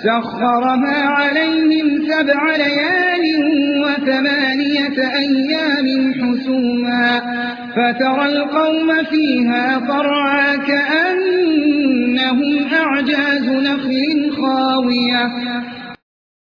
سخرها عليهم 7 ليال و8 أيام حسوما فترى القوم فيها صرعى كأنهم أعجاز نخل خاوية